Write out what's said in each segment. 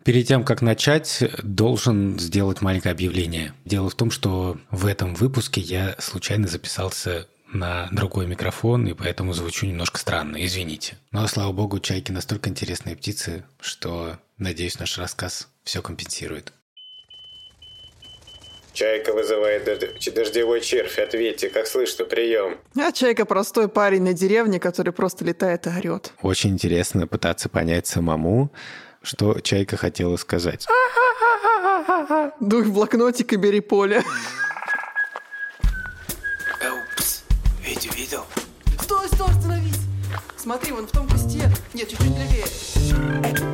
Перед тем, как начать, должен сделать маленькое объявление. Дело в том, что в этом выпуске я случайно записался на другой микрофон, и поэтому звучу немножко странно, извините. Но, слава богу, чайки настолько интересные птицы, что, надеюсь, наш рассказ все компенсирует. Чайка вызывает дождевой червь. Ответьте, как слышно, прием. А чайка простой парень на деревне, который просто летает и орет. Очень интересно пытаться понять самому, что чайка хотела сказать. Дуй в блокнотик и бери поле. Упс, Витю видел? Стой, остановись! Смотри, вон в том кусте. Нет, чуть-чуть левее.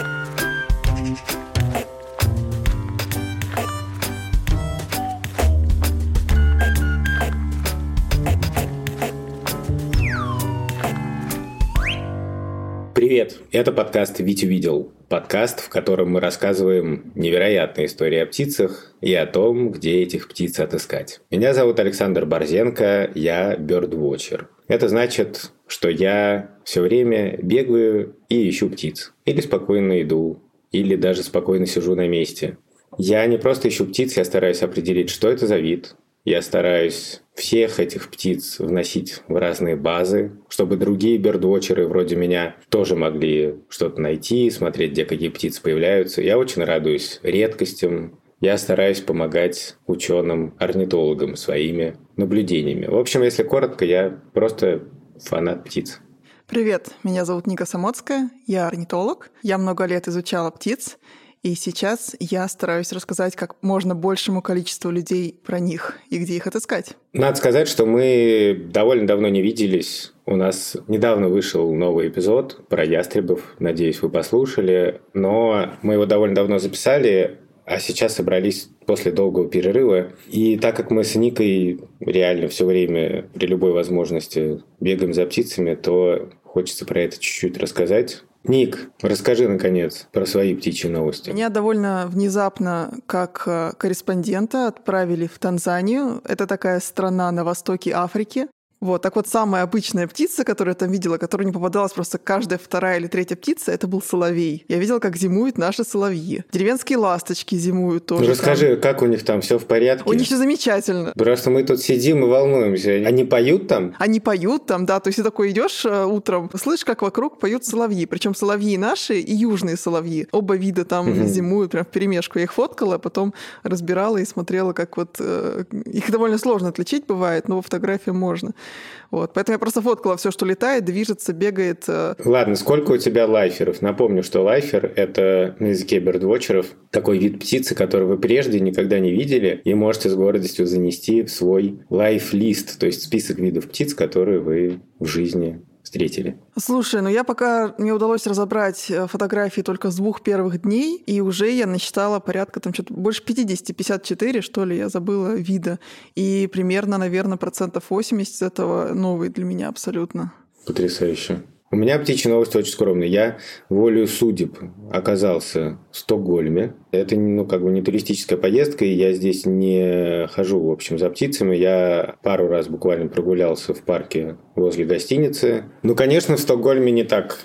Привет, это подкаст «Витю видел». Подкаст, в котором мы рассказываем невероятные истории о птицах и о том, где этих птиц отыскать. Меня зовут Александр Борзенко, я бёрдвотчер. Это значит, что я все время бегаю и ищу птиц. Или спокойно иду, или даже спокойно сижу на месте. Я не просто ищу птиц, я стараюсь определить, что это за вид. Я стараюсь всех этих птиц вносить в разные базы, чтобы другие бёрдвотчеры вроде меня тоже могли что-то найти, смотреть, где какие птицы появляются. Я очень радуюсь редкостям. Я стараюсь помогать ученым-орнитологам своими наблюдениями. В общем, если коротко, я просто фанат птиц. Привет, меня зовут Ника Самоцкая, я орнитолог. Я много лет изучала птиц. И сейчас я стараюсь рассказать как можно большему количеству людей про них и где их отыскать. Надо сказать, что мы довольно давно не виделись. У нас недавно вышел новый эпизод про ястребов. Надеюсь, вы послушали. Но мы его довольно давно записали, а сейчас собрались после долгого перерыва. И так как мы с Никой реально все время при любой возможности бегаем за птицами, то хочется про это чуть-чуть рассказать. Ник, расскажи, наконец, про свои птичьи новости. Меня довольно внезапно, как корреспондента, отправили в Танзанию. Это такая страна на востоке Африки. Вот, так вот, самая обычная птица, которую я там видела, которая не попадалась просто каждая вторая или третья птица, это был соловей. Я видела, как зимуют наши соловьи. Деревенские ласточки зимуют тоже. Расскажи, как у них там все в порядке? У них все замечательно. Просто мы тут сидим и волнуемся. Они поют там? Они поют там, да. То есть ты такой идешь утром, слышишь, как вокруг поют соловьи. Причем соловьи наши и южные соловьи. Оба вида там зимуют прям вперемешку. Я их фоткала, а потом разбирала и смотрела, как вот... Их довольно сложно отличить бывает, но по фотографии можно. Вот. Поэтому я просто фоткала все, что летает, движется, бегает. Ладно, сколько у тебя лайферов? Напомню, что лайфер — это на языке бёрдвотчеров такой вид птицы, который вы прежде никогда не видели, и можете с гордостью занести в свой лайф-лист, то есть список видов птиц, которые вы в жизни встретили. Слушай, ну я пока мне удалось разобрать фотографии только с 2 первых дней, и уже я насчитала порядка там что-то больше 50, 54, что ли, я забыла вида. И примерно, наверное, 80% из этого новые для меня абсолютно. Потрясающе. У меня птичьи новости очень скромные. Я волею судеб оказался в Стокгольме. Это не туристическая поездка, и я здесь не хожу, в общем, за птицами. Я пару раз буквально прогулялся в парке возле гостиницы. Конечно, в Стокгольме не так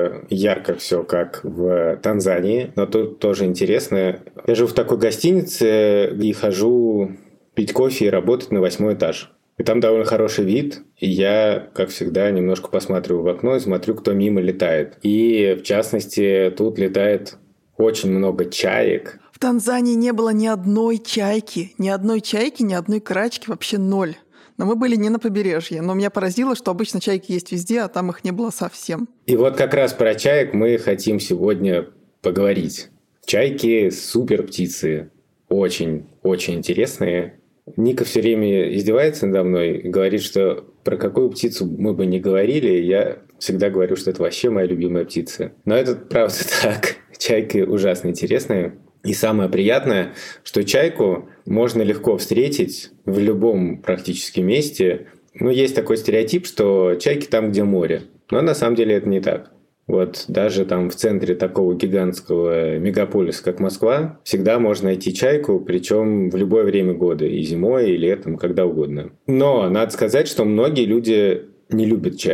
ярко все, как в Танзании, но тут тоже интересно. Я живу в такой гостинице и хожу пить кофе и работать на 8-й этаж. И там довольно хороший вид, и я, как всегда, немножко посматриваю в окно и смотрю, кто мимо летает. И, в частности, тут летает очень много чаек. В Танзании не было ни одной чайки, ни одной крачки, вообще 0. Но мы были не на побережье. Но меня поразило, что обычно чайки есть везде, а там их не было совсем. И вот как раз про чаек мы хотим сегодня поговорить. Чайки – супер птицы, очень-очень интересные. Ника все время издевается надо мной и говорит, что про какую птицу мы бы не говорили, я всегда говорю, что это вообще моя любимая птица. Но это правда так. Чайки ужасно интересные. И самое приятное, что чайку можно легко встретить в любом практически месте. Есть такой стереотип, что чайки там, где море. Но на самом деле это не так. Вот даже там в центре такого гигантского мегаполиса, как Москва, всегда можно найти чайку, причем в любое время года, и зимой, и летом, когда угодно. Но надо сказать, что многие люди не любят чаек.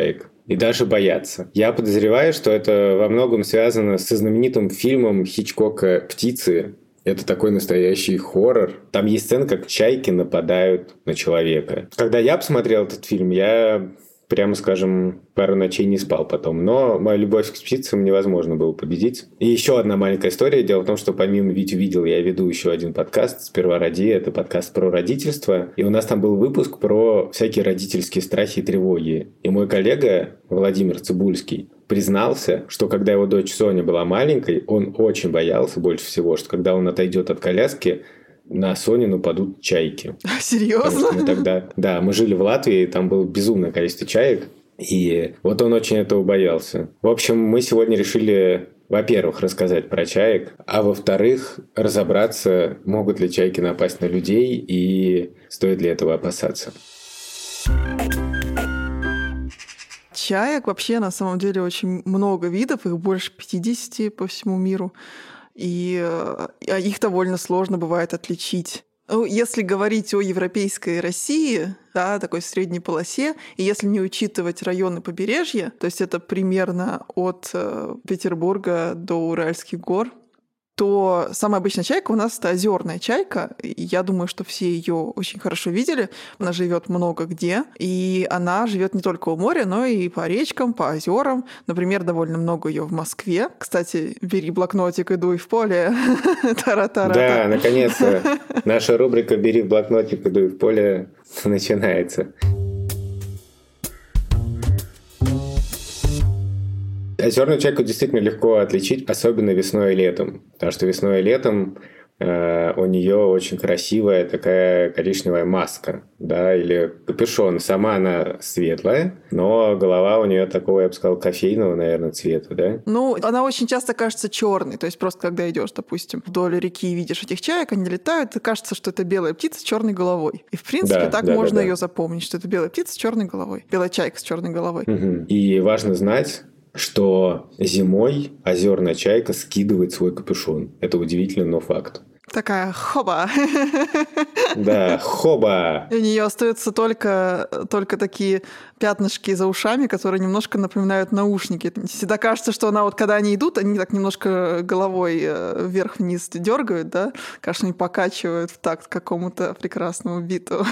и даже боятся. Я подозреваю, что это во многом связано со знаменитым фильмом Хичкока «Птицы». Это такой настоящий хоррор. Там есть сцена, как чайки нападают на человека. Когда я посмотрел этот фильм, я, прямо скажем, пару ночей не спал потом. Но мою любовь к птицам невозможно было победить. И еще одна маленькая история. Дело в том, что помимо «Витю видел», я веду еще один подкаст «Сперва роди». Это подкаст про родительство. И у нас там был выпуск про всякие родительские страхи и тревоги. И мой коллега Владимир Цибульский признался, что когда его дочь Соня была маленькой, он очень боялся больше всего, что когда он отойдет от коляски, на Соню нападут чайки. Серьезно? Мы жили в Латвии, и там было безумное количество чаек, и вот он очень этого боялся. В общем, мы сегодня решили, во-первых, рассказать про чаек, а во-вторых, разобраться, могут ли чайки напасть на людей и стоит ли этого опасаться. Чаек вообще на самом деле очень много видов, их больше 50 по всему миру, и их довольно сложно бывает отличить. Ну, если говорить о европейской России, да, такой средней полосе, и если не учитывать районы побережья, то есть это примерно от Петербурга до Уральских гор, то самая обычная чайка у нас — это озерная чайка. И я думаю, что все ее очень хорошо видели. Она живет много где, и она живет не только у моря, но и по речкам, по озерам. Например, довольно много ее в Москве. Кстати, бери блокнотик и дуй в поле. Да, наконец-то наша рубрика «Бери блокнотик и дуй в поле» начинается. Озерную чайку действительно легко отличить, особенно весной и летом. Потому что весной и летом у нее очень красивая такая коричневая маска, да, или капюшон. Сама она светлая, но голова у нее такого, я бы сказал, кофейного, наверное, цвета, да? Ну, она очень часто кажется черной. То есть просто когда идешь, допустим, вдоль реки и видишь этих чаек, они летают, и кажется, что это белая птица с черной головой. И в принципе так можно ее запомнить, что это белая птица с черной головой, белая чайка с черной головой. Угу. И важно знать, что зимой озерная чайка скидывает свой капюшон. Это удивительно, но факт. Такая хоба. Да, хоба. И у нее остаются только такие пятнышки за ушами, которые немножко напоминают наушники. Всегда кажется, что она вот когда они идут, они так немножко головой вверх-вниз дергают, да? Кажется, они покачивают в такт какому-то прекрасному биту.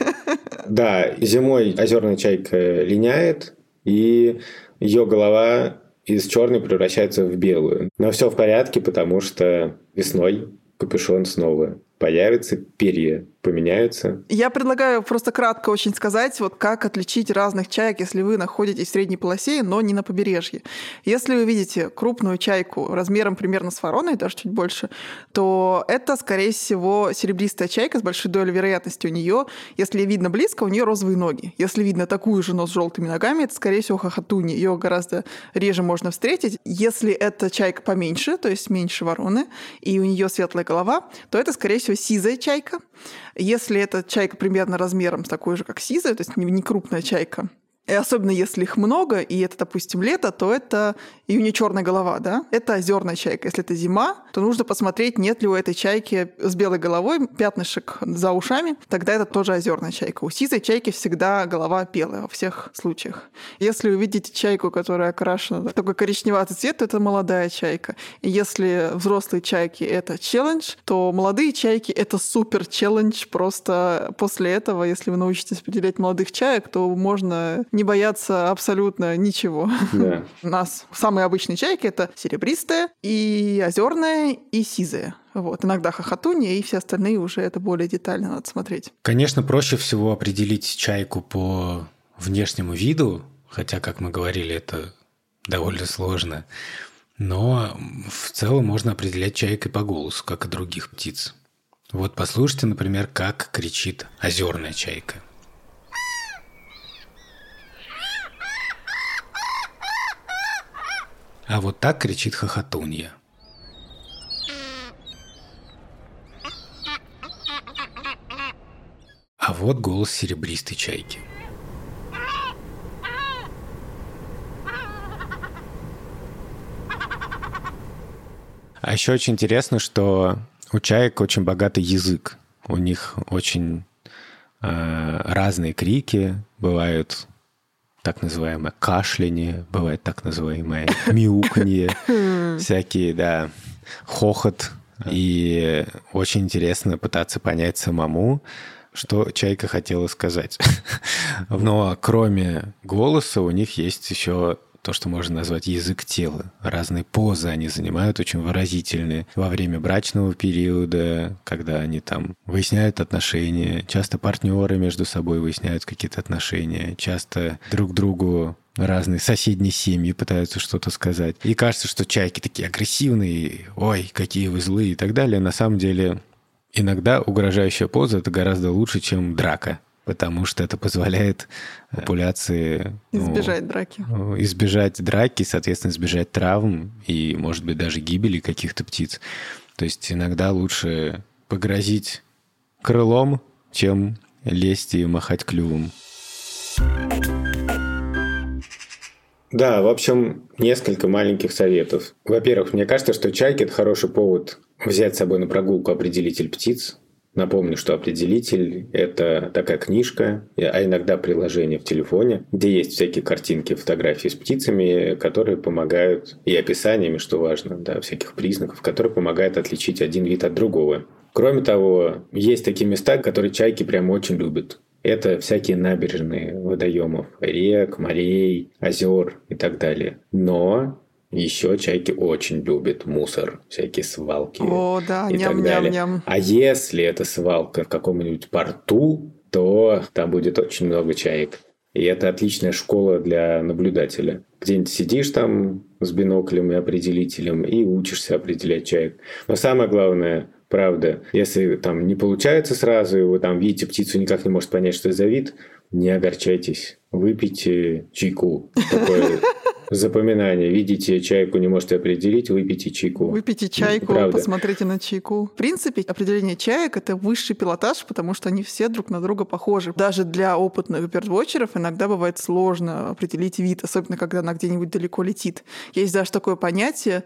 Да, зимой озерная чайка линяет, и ее голова из черной превращается в белую. Но все в порядке, потому что весной капюшон снова появится, перья поменяются. Я предлагаю просто кратко очень сказать, вот как отличить разных чаек, если вы находитесь в средней полосе, но не на побережье. Если вы видите крупную чайку размером примерно с вороной, даже чуть больше, то это, скорее всего, серебристая чайка с большой долей вероятности у нее. Если видно близко, у нее розовые ноги. Если видно такую же, но с желтыми ногами, это, скорее всего, хохотунья. Ее гораздо реже можно встретить. Если это чайка поменьше, то есть меньше вороны, и у нее светлая голова, то это, скорее всего, сизая чайка. Если это чайка примерно размером с такой же, как сизая, то есть не крупная чайка, и особенно если их много, и это, допустим, лето, то это и у нее черная голова, да? Это озерная чайка. Если это зима, то нужно посмотреть, нет ли у этой чайки с белой головой пятнышек за ушами. Тогда это тоже озерная чайка. У сизой чайки всегда голова белая во всех случаях. Если вы видите чайку, которая окрашена в такой коричневатый цвет, то это молодая чайка. И если взрослые чайки — это челлендж, то молодые чайки — это супер челлендж. Просто после этого, если вы научитесь определять молодых чаек, то можно не бояться абсолютно ничего. Да. У нас самые обычные чайки — это серебристая, и озерная, и сизая. Вот. Иногда хохотунья, и все остальные уже это более детально надо смотреть. Конечно, проще всего определить чайку по внешнему виду, хотя, как мы говорили, это довольно сложно. Но в целом можно определять чайку и по голосу, как и других птиц. Вот послушайте, например, как кричит озерная чайка. А вот так кричит хохотунья. А вот голос серебристой чайки. А еще очень интересно, что у чаек очень богатый язык. У них очень разные крики. Бывают так называемое кашляние, бывает так называемое мяуканье, всякие, да, хохот. И очень интересно пытаться понять самому, что чайка хотела сказать. Но кроме голоса у них есть еще то, что можно назвать язык тела. Разные позы они занимают, очень выразительные. Во время брачного периода, когда они там выясняют отношения, часто партнеры между собой выясняют какие-то отношения, часто друг другу разные соседние семьи пытаются что-то сказать. И кажется, что чайки такие агрессивные, ой, какие вы злые и так далее. На самом деле, иногда угрожающая поза — это гораздо лучше, чем драка, потому что это позволяет популяции избежать драки. Избежать драки, соответственно, избежать травм и, может быть, даже гибели каких-то птиц. То есть иногда лучше погрозить крылом, чем лезть и махать клювом. Да, в общем, несколько маленьких советов. Во-первых, мне кажется, что чайки – это хороший повод взять с собой на прогулку определитель птиц. Напомню, что определитель – это такая книжка, а иногда приложение в телефоне, где есть всякие картинки, фотографии с птицами, которые помогают, и описаниями, что важно, да, всяких признаков, которые помогают отличить один вид от другого. Кроме того, есть такие места, которые чайки прям очень любят. Это всякие набережные водоемов, рек, морей, озер и так далее. Но еще чайки очень любят мусор, всякие свалки. О, да, и так далее. ням-ням-ням. А если это свалка в каком-нибудь порту, то там будет очень много чаек. И это отличная школа для наблюдателя. Где-нибудь сидишь там с биноклем и определителем и учишься определять чаек. Но самое главное, правда, если там не получается сразу, и вы там видите птицу, никак не можете понять, что это за вид, не огорчайтесь. Выпейте чайку. Такое запоминание. Видите чайку, не можете определить, выпейте чайку. Выпейте чайку, Правда. посмотрите на чайку. В принципе, определение чаек — это высший пилотаж, потому что они все друг на друга похожи. Даже для опытных бёрдвотчеров иногда бывает сложно определить вид, особенно когда она где-нибудь далеко летит. Есть даже такое понятие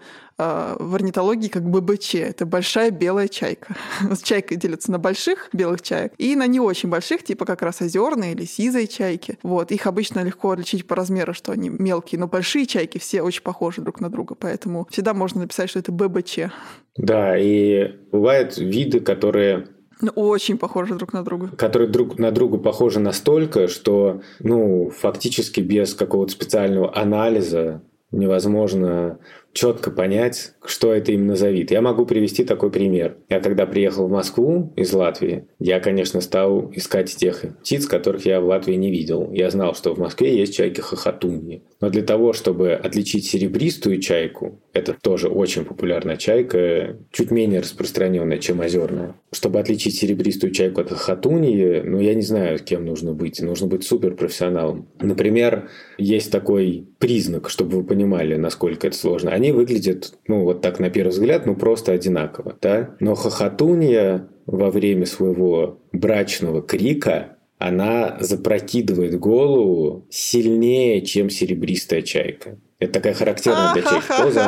в орнитологии, как ББЧ. Это большая белая чайка. Чайка делится на больших белых чаек и на не очень больших, типа как раз озерные или сизые чайки. Вот. Их обычно легко отличить по размеру, что они мелкие, но большие чайки все очень похожи друг на друга, поэтому всегда можно написать, что это ББЧ. Да, и бывают виды, которые очень похожи друг на друга. Которые друг на друга похожи настолько, что фактически без какого-то специального анализа невозможно четко понять, что это именно за вид. Я могу привести такой пример. Я когда приехал в Москву из Латвии, я, конечно, стал искать тех птиц, которых я в Латвии не видел. Я знал, что в Москве есть чайки-хохотуньи. Но для того, чтобы отличить серебристую чайку, это тоже очень популярная чайка, чуть менее распространенная, чем озерная. Чтобы отличить серебристую чайку от хохотуньи, я не знаю, кем нужно быть. Нужно быть суперпрофессионалом. Например, есть такой признак, чтобы вы понимали, насколько это сложно. Они выглядят, вот так на первый взгляд, просто одинаково, да? Но хохотунья во время своего брачного крика, она запрокидывает голову сильнее, чем серебристая чайка. Это такая характерная для чайки поза.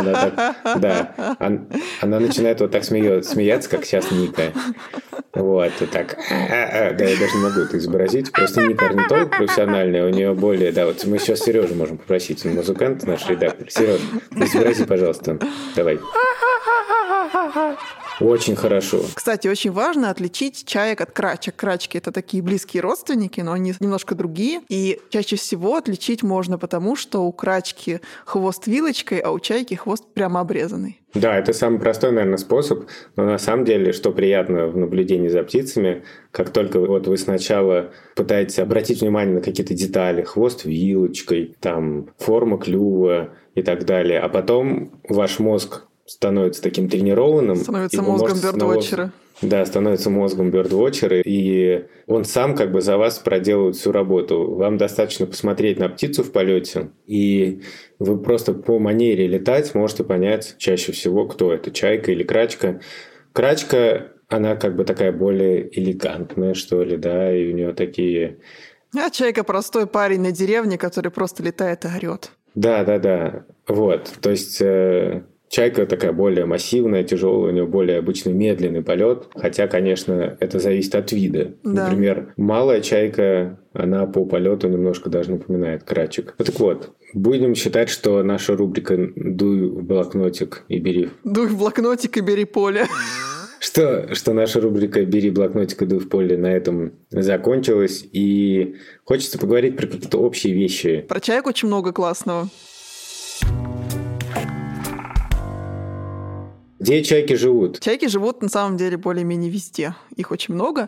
Она начинает вот так смеяться, как сейчас Ника. Вот, и так. Да, я даже не могу это изобразить. Просто Ника орнитолог профессиональная, у нее более... Да, вот мы сейчас Сережу можем попросить, он музыкант, наш редактор. Сереж, изобрази, пожалуйста. Давай. Очень хорошо. Кстати, очень важно отличить чаек от крачек. Крачки — это такие близкие родственники, но они немножко другие. И чаще всего отличить можно потому, что у крачки хвост вилочкой, а у чайки хвост прямо обрезанный. Да, это самый простой, наверное, способ. Но на самом деле, что приятно в наблюдении за птицами, как только вы сначала пытаетесь обратить внимание на какие-то детали, хвост вилочкой, там, форма клюва и так далее, а потом ваш мозг становится таким тренированным. Становится мозгом бёрдвотчера. Да, становится мозгом бёрдвотчера, и он сам за вас проделывает всю работу. Вам достаточно посмотреть на птицу в полете, и вы просто по манере летать можете понять чаще всего, кто это, чайка или крачка. Крачка, она такая более элегантная, что ли, да, и у нее такие... А чайка простой парень на деревне, который просто летает и орёт. Да. Вот, то есть... Чайка такая более массивная, тяжелая, у нее более обычно медленный полет, хотя, конечно, это зависит от вида. Да. Например, малая чайка, она по полету немножко даже напоминает крачек. Так вот, будем считать, что наша рубрика «Дуй в блокнотик и бери». Дуй в блокнотик и бери поле. Что наша рубрика «Бери блокнотик и дуй в поле» на этом закончилась. И хочется поговорить про какие-то общие вещи. Про чаек очень много классного. Где чайки живут? Чайки живут на самом деле более-менее везде. Их очень много.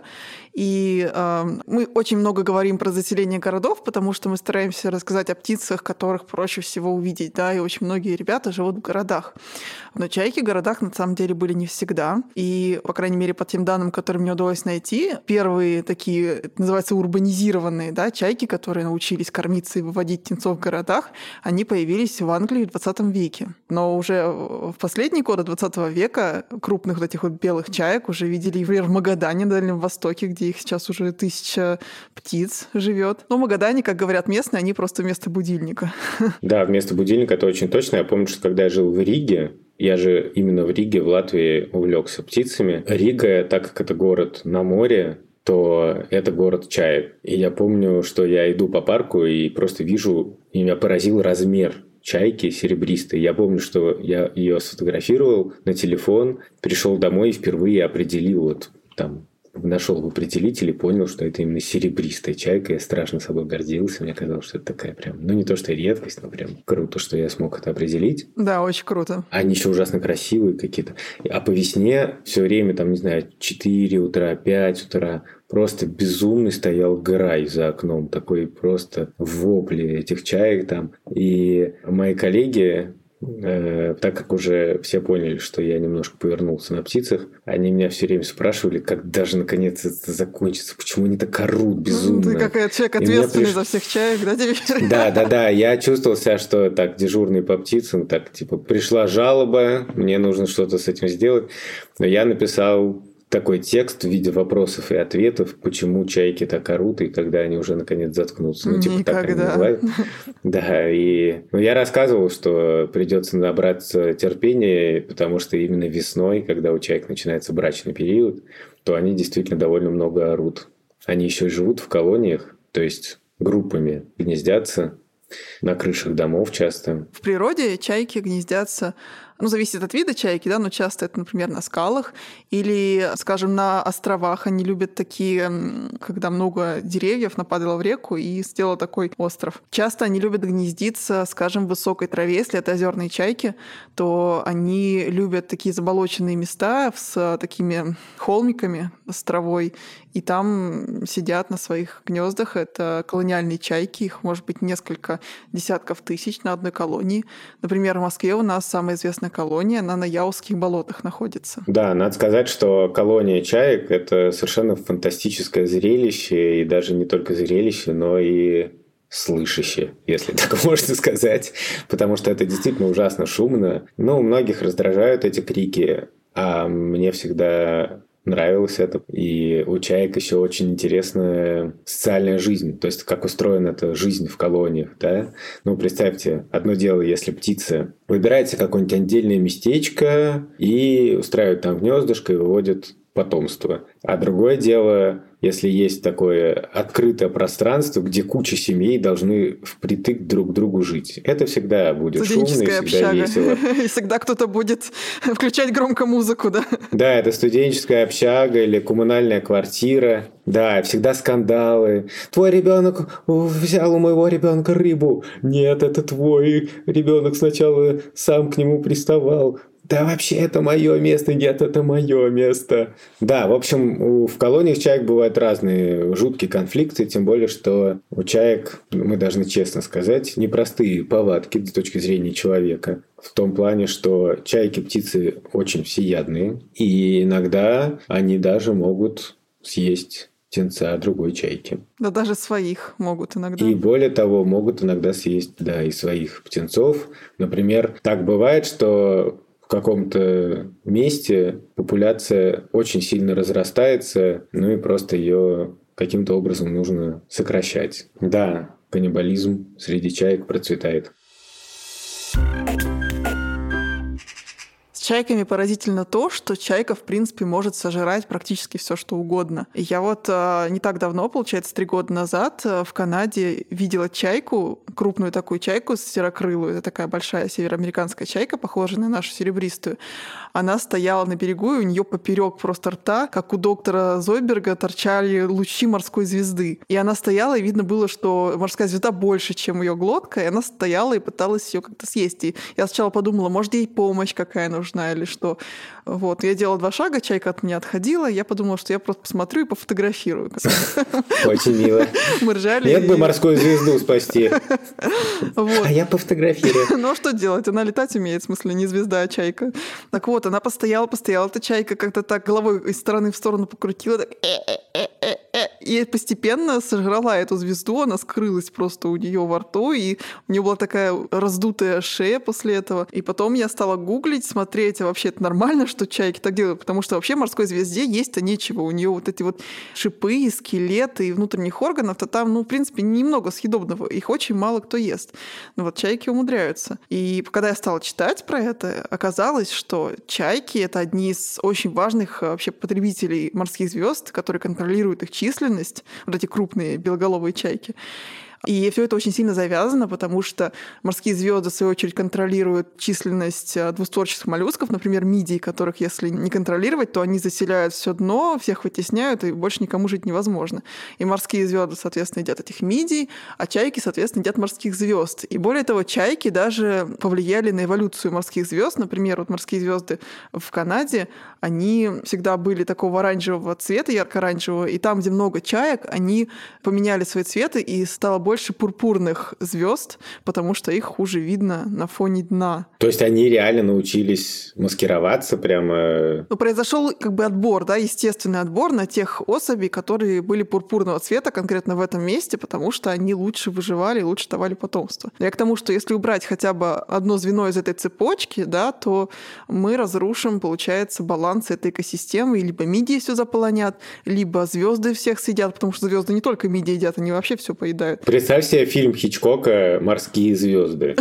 И мы очень много говорим про заселение городов, потому что мы стараемся рассказать о птицах, которых проще всего увидеть. Да? И очень многие ребята живут в городах. Но чайки в городах на самом деле были не всегда. И, по крайней мере, по тем данным, которые мне удалось найти, первые такие, это называется, урбанизированные, да, чайки, которые научились кормиться и выводить птенцов в городах, они появились в Англии в 20 веке. Но уже в последние годы 20 века крупных вот этих вот белых чаек уже видели, например, в Магадане, на Дальнем Востоке, где их сейчас уже 1000 птиц живет. Но в Магадане, как говорят местные, они просто вместо будильника. Да, вместо будильника это очень точно. Я помню, что когда я жил в Риге, я же именно в Риге, в Латвии, увлекся птицами. Рига, так как это город на море, то это город чаек. И я помню, что я иду по парку и просто вижу, и меня поразил размер чайки серебристой. Я помню, что я ее сфотографировал на телефон, пришел домой и впервые определил, вот там нашел в определителе, понял, что это именно серебристая чайка. Я страшно собой гордился. Мне казалось, что это такая прям, ну не то, что редкость, но прям круто, что я смог это определить. Да, очень круто. Они еще ужасно красивые какие-то. А по весне все время, там, не знаю, 4 утра, 5 утра, просто безумный стоял грай за окном. Такой просто вопли этих чаек там. И мои коллеги, так как уже все поняли, что я немножко повернулся на птицах, они меня все время спрашивали, когда же наконец это закончится, почему они так орут безумно. Ты как человек ответственный за всех чаек, да, теперь? Да, я чувствовал себя, что так, дежурный по птицам, так, типа, пришла жалоба, мне нужно что-то с этим сделать, но я написал такой текст в виде вопросов и ответов, почему чайки так орут, и когда они уже наконец заткнутся. Ну, типа, так они называют. Да, и я рассказывал, что придется набраться терпения, потому что именно весной, когда у чаек начинается брачный период, то они действительно довольно много орут. Они еще и живут в колониях, то есть группами гнездятся на крышах домов часто. В природе чайки гнездятся, ну, зависит от вида чайки, да, но часто это, например, на скалах или, скажем, на островах. Они любят такие, когда много деревьев нападало в реку и сделало такой остров. Часто они любят гнездиться, скажем, в высокой траве. Если это озерные чайки, то они любят такие заболоченные места с такими холмиками, с травой, и там сидят на своих гнездах. Это колониальные чайки, их может быть несколько десятков тысяч на одной колонии. Например, в Москве у нас самая известная колония, она на Яузских болотах находится. Да, надо сказать, что колония чаек – это совершенно фантастическое зрелище, и даже не только зрелище, но и слышащее, если так можно сказать, потому что это действительно ужасно шумно. Ну, у многих раздражают эти крики, а мне всегда нравилось это. И у чаек еще очень интересная социальная жизнь. То есть, как устроена эта жизнь в колониях, да? Ну, представьте, одно дело, если птица выбирается какое-нибудь отдельное местечко и устраивает там гнездышко и выводит потомство. А другое дело, если есть такое открытое пространство, где куча семей должны впритык друг к другу жить. Это всегда будет шумно и всегда общага. Весело. И всегда кто-то будет включать громко музыку, да? Да, это студенческая общага или коммунальная квартира. Да, всегда скандалы. Твой ребенок взял у моего ребенка рыбу. Нет, это твой ребенок сначала сам к нему приставал. Да вообще это мое место, нет, это мое место. Да, в общем, в колониях чаек бывают разные жуткие конфликты, тем более, что у чаек, мы должны честно сказать, непростые повадки с точки зрения человека. В том плане, что чайки птицы очень всеядные, и иногда они даже могут съесть птенца другой чайки. Да даже своих могут иногда. И более того, могут иногда съесть, да, и своих птенцов. Например, так бывает, что в каком-то месте популяция очень сильно разрастается, ну и просто ее каким-то образом нужно сокращать. Да, каннибализм среди чаек процветает. чайками поразительно то, что чайка, в принципе, может сожрать практически все, что угодно. Я вот не так давно, получается, 3 года назад в Канаде видела чайку, крупную такую чайку серокрылую. Это такая большая североамериканская чайка, похожая на нашу серебристую. Она стояла на берегу, и у нее поперек просто рта, как у доктора Зойберга, торчали лучи морской звезды. И она стояла, и видно было, что морская звезда больше, чем ее глотка, и она стояла и пыталась ее как-то съесть. И я сначала подумала, может, ей помощь какая нужна или что. Вот. Я делала 2 шага, чайка от меня отходила, я подумала, что я просто посмотрю и пофотографирую. Очень мило. Мы ржали. Нет бы морскую звезду спасти. А я пофотографирую. Ну, а что делать? Она летать умеет, в смысле, не звезда, а чайка. Так вот, она постояла, эта чайка как-то так головой из стороны в сторону покрутила, так, и постепенно сожрала эту звезду, она скрылась просто у нее во рту, и у нее была такая раздутая шея после этого. И потом я стала гуглить, смотреть, а вообще это нормально, что чайки так делают, потому что вообще морской звезде есть-то нечего. У нее вот эти вот шипы, скелеты и внутренних органов-то там, ну, в принципе, немного съедобного. Их очень мало кто ест. Но вот чайки умудряются. И когда я стала читать про это, оказалось, что чайки — это одни из очень важных вообще потребителей морских звезд, которые контролируют их численность, вот эти крупные белоголовые чайки. И все это очень сильно завязано, потому что морские звезды, в свою очередь, контролируют численность двустворчатых моллюсков, например, мидий, которых, если не контролировать, то они заселяют все дно, всех вытесняют, и больше никому жить невозможно. И морские звезды, соответственно, едят этих мидий, а чайки, соответственно, едят морских звезд. И более того, чайки даже повлияли на эволюцию морских звезд. Например, вот морские звезды в Канаде, они всегда были такого оранжевого цвета, ярко-оранжевого, и там, где много чаек, они поменяли свои цветы, и стало больше пурпурных звезд, потому что их хуже видно на фоне дна. То есть они реально научились маскироваться прямо? Ну, произошел как бы отбор, да, естественный отбор на тех особей, которые были пурпурного цвета конкретно в этом месте, потому что они лучше выживали, лучше давали потомство. Я к тому, что если убрать хотя бы одно звено из этой цепочки, да, то мы разрушим, получается, баланс этой экосистемы, и либо мидии все заполонят, либо звезды всех съедят, потому что звезды не только мидии едят, они вообще все поедают. Представь себе фильм Хичкока «Морские звезды».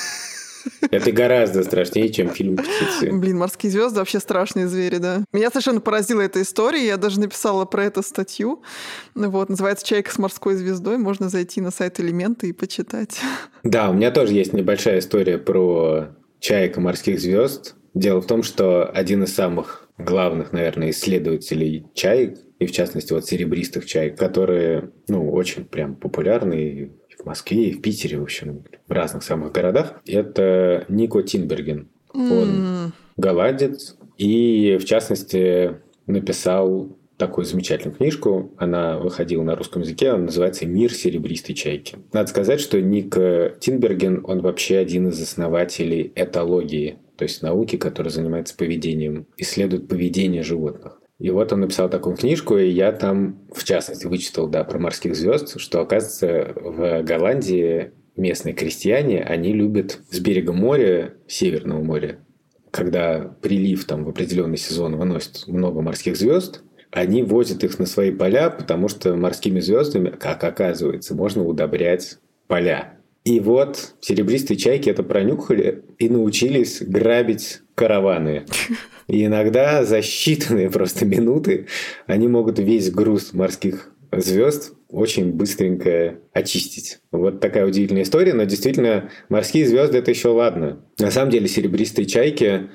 Это гораздо страшнее, чем фильм «Птицы». Блин, морские звезды вообще страшные звери, да. Меня совершенно поразила эта история. Я даже написала про это статью. Вот, называется «Чайка с морской звездой». Можно зайти на сайт «Элементы» и почитать. Да, у меня тоже есть небольшая история про чаек и морских звезд. Дело в том, что один из самых главных, наверное, исследователей чаек, и в частности вот серебристых чаек, которые, ну, очень прям популярны в Москве, и в Питере, в общем, в разных самых городах, это Нико Тинберген. Он голландец и, в частности, написал такую замечательную книжку. Она выходила на русском языке, она называется «Мир серебристой чайки». Надо сказать, что Ник Тинберген, он вообще один из основателей этологии, то есть науки, которая занимается поведением, исследует поведение животных. И вот он написал такую книжку, и я там, в частности, вычитал, да, про морских звезд, что, оказывается, в Голландии местные крестьяне, они любят с берега моря, Северного моря, когда прилив там в определенный сезон выносит много морских звезд, они возят их на свои поля, потому что морскими звездами, как оказывается, можно удобрять поля. И вот серебристые чайки это пронюхали и научились грабить караваны. И иногда за считанные просто минуты они могут весь груз морских звезд очень быстренько очистить. Вот такая удивительная история, но действительно морские звезды это еще ладно. На самом деле серебристые чайки,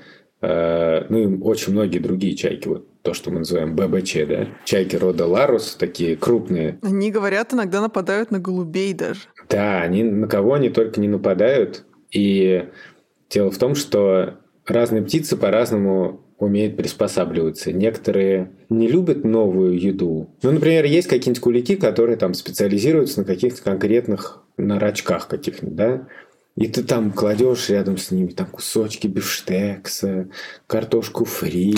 ну и очень многие другие чайки, вот то, что мы называем ББЧ, да, чайки рода Ларус, такие крупные. Они, говорят, иногда нападают на голубей даже. Да, они на кого они только не нападают. И дело в том, что разные птицы по-разному умеют приспосабливаться. Некоторые не любят новую еду. Ну, например, есть какие-нибудь кулики, которые там специализируются на каких-то конкретных, на рачках каких-нибудь, да. И ты там кладешь рядом с ними там кусочки бифштекса, картошку фри,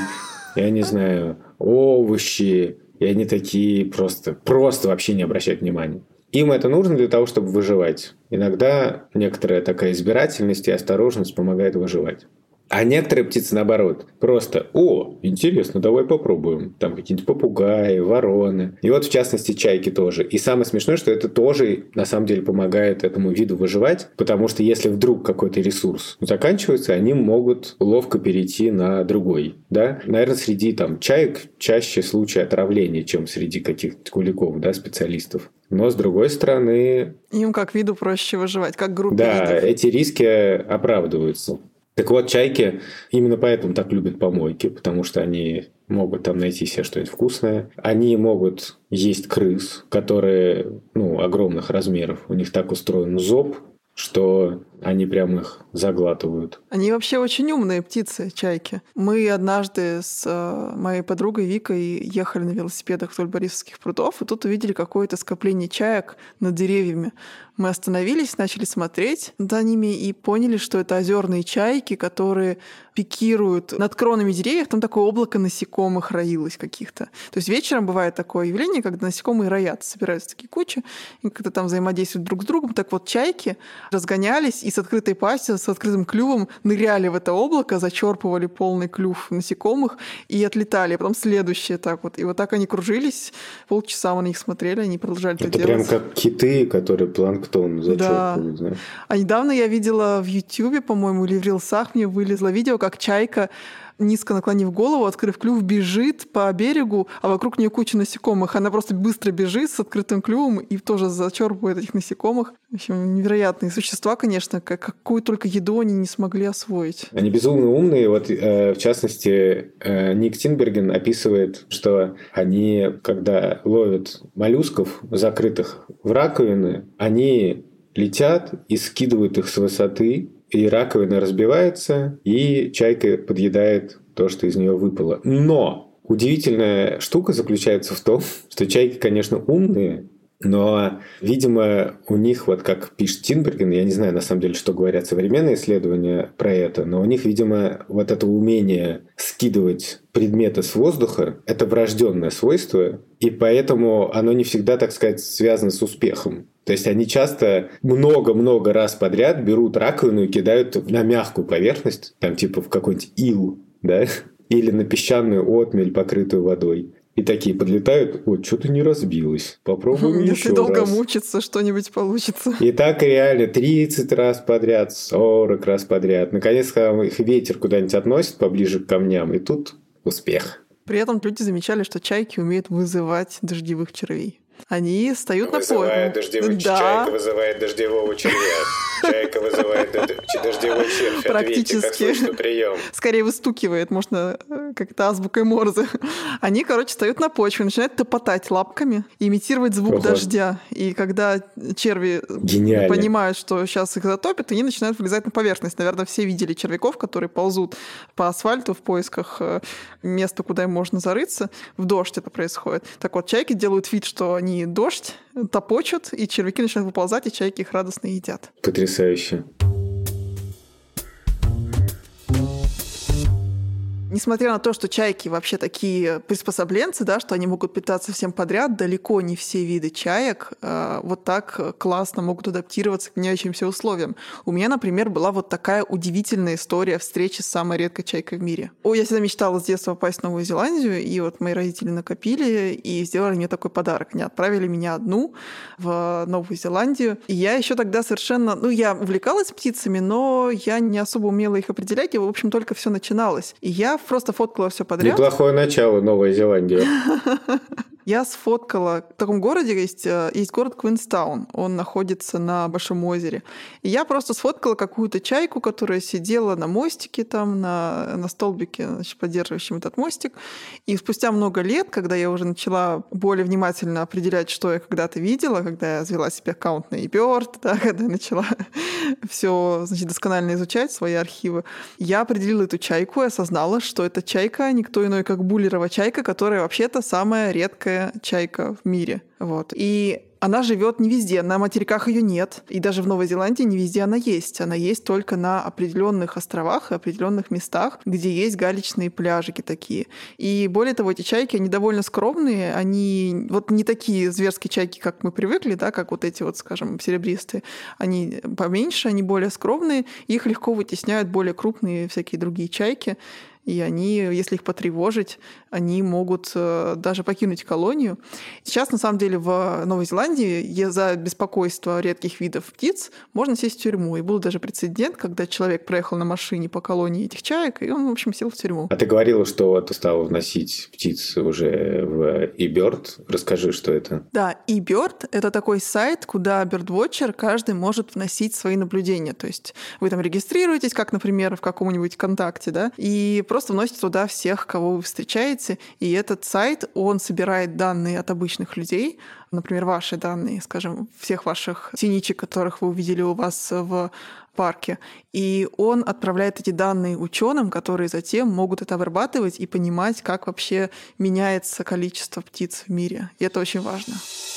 я не знаю, овощи. И они такие просто вообще не обращают внимания. Им это нужно для того, чтобы выживать. Иногда некоторая такая избирательность и осторожность помогает выживать. А некоторые птицы, наоборот, просто «О, интересно, давай попробуем». Там какие-нибудь попугаи, вороны. И вот, в частности, чайки тоже. И самое смешное, что это тоже, на самом деле, помогает этому виду выживать, потому что если вдруг какой-то ресурс заканчивается, они могут ловко перейти на другой. Да? Наверное, среди там, чаек чаще случаи отравления, чем среди каких-то куликов, да, специалистов. Но, с другой стороны... Им как виду проще выживать, как группе да, видов. эти риски оправдываются. Так вот, чайки именно поэтому так любят помойки, потому что они могут там найти себе что-нибудь вкусное. Они могут есть крыс, которые, огромных размеров. У них так устроен зоб, что они прям их заглатывают. Они вообще очень умные птицы, чайки. Мы однажды с моей подругой Викой ехали на велосипедах вдоль Борисовских прудов, и тут увидели какое-то скопление чаек над деревьями. Мы остановились, начали смотреть за ними и поняли, что это озерные чайки, которые пикируют над кронами деревьев. Там такое облако насекомых роилось каких-то. То есть вечером бывает такое явление, когда насекомые роятся, собираются такие кучи, и когда там взаимодействуют друг с другом. Так вот, чайки разгонялись и с открытой пастью, с открытым клювом ныряли в это облако, зачерпывали полный клюв насекомых и отлетали. А потом следующее так вот. И вот так они кружились. Полчаса мы на них смотрели, они продолжали это делать. Это прям как киты, которые планктон зачерпывают. Да. А недавно я видела в Ютьюбе, по-моему, или в рилсах мне вылезло видео, как чайка, низко наклонив голову, открыв клюв, бежит по берегу, а вокруг нее куча насекомых. Она просто быстро бежит с открытым клювом и тоже зачерпывает этих насекомых. В общем, невероятные существа, конечно, какую только еду они не смогли освоить. Они безумно умные. Вот, в частности, Ник Тинберген описывает, что они, когда ловят моллюсков, закрытых в раковины, они летят и скидывают их с высоты, и раковина разбивается, и чайка подъедает то, что из нее выпало. Но удивительная штука заключается в том, что чайки, конечно, умные, но, видимо, у них, вот как пишет Тинберген, я не знаю, на самом деле, что говорят современные исследования про это, но у них, видимо, вот это умение скидывать предметы с воздуха – это врожденное свойство, и поэтому оно не всегда, так сказать, связано с успехом. То есть они часто много-много раз подряд берут раковину и кидают на мягкую поверхность, там типа в какой-нибудь ил, да, или на песчаную отмель, покрытую водой. И такие подлетают, что-то не разбилось. Попробуем еще раз. Если долго мучиться, что-нибудь получится. И так реально 30 раз подряд, 40 раз подряд. Наконец, когда их ветер куда-нибудь относит поближе к камням, и тут успех. При этом люди замечали, что чайки умеют вызывать дождевых червей. Они встают на Вызывает почву. дождевой чайка вызывает дождевого червя. Чайка вызывает дождевой червь. Практически. Ответьте, как слышно прием. Скорее выстукивает, можно как-то азбукой Морзе. Они, встают на почве, начинают топотать лапками, имитировать звук дождя. И когда черви понимают, что сейчас их затопят, они начинают вылезать на поверхность. Наверное, все видели червяков, которые ползут по асфальту в поисках места, куда им можно зарыться. В дождь это происходит. Так вот, чайки делают вид, что они дождь, топочут, и червяки начинают выползать, и чайки их радостно едят. Потрясающе. Несмотря на то, что чайки вообще такие приспособленцы, да, что они могут питаться всем подряд, далеко не все виды чаек вот так классно могут адаптироваться к меняющимся условиям. У меня, например, была вот такая удивительная история встречи с самой редкой чайкой в мире. Я всегда мечтала с детства попасть в Новую Зеландию, и вот мои родители накопили и сделали мне такой подарок. Они отправили меня одну в Новую Зеландию. И я еще тогда совершенно... я увлекалась птицами, но я не особо умела их определять, и, в общем, только все начиналось. И я просто фоткала все подряд. Неплохое начало, Новая Зеландия. Я сфоткала... В таком городе есть город Квинстаун. Он находится на Большом озере. И я просто сфоткала какую-то чайку, которая сидела на мостике, там, на столбике, поддерживающем этот мостик. И спустя много лет, когда я уже начала более внимательно определять, что я когда-то видела, когда я завела себе аккаунт на eBird, да, когда я начала все, досконально изучать свои архивы, я определила эту чайку и осознала, что эта чайка никто иной, как буллерова чайка, которая вообще-то самая редкая чайка в мире. Вот. И она живет не везде, на материках ее нет, и даже в Новой Зеландии не везде она есть. Она есть только на определенных островах и определенных местах, где есть галечные пляжики такие. И более того, эти чайки, они довольно скромные, они вот не такие зверские чайки, как мы привыкли, да, как вот эти вот, скажем, серебристые. Они поменьше, они более скромные, их легко вытесняют более крупные всякие другие чайки. И они, если их потревожить, они могут даже покинуть колонию. Сейчас, на самом деле, в Новой Зеландии за беспокойство редких видов птиц можно сесть в тюрьму. И был даже прецедент, когда человек проехал на машине по колонии этих чаек, и он, в общем, сел в тюрьму. А ты говорила, что ты стала вносить птиц уже в eBird. Расскажи, что это. Да, eBird — это такой сайт, куда birdwatcher каждый может вносить свои наблюдения. То есть вы там регистрируетесь, как, например, в каком-нибудь ВКонтакте, да, и просто вносите туда всех, кого вы встречаете. И этот сайт, он собирает данные от обычных людей, например, ваши данные, скажем, всех ваших синичек, которых вы увидели у вас в парке. И он отправляет эти данные ученым, которые затем могут это обрабатывать и понимать, как вообще меняется количество птиц в мире. И это очень важно.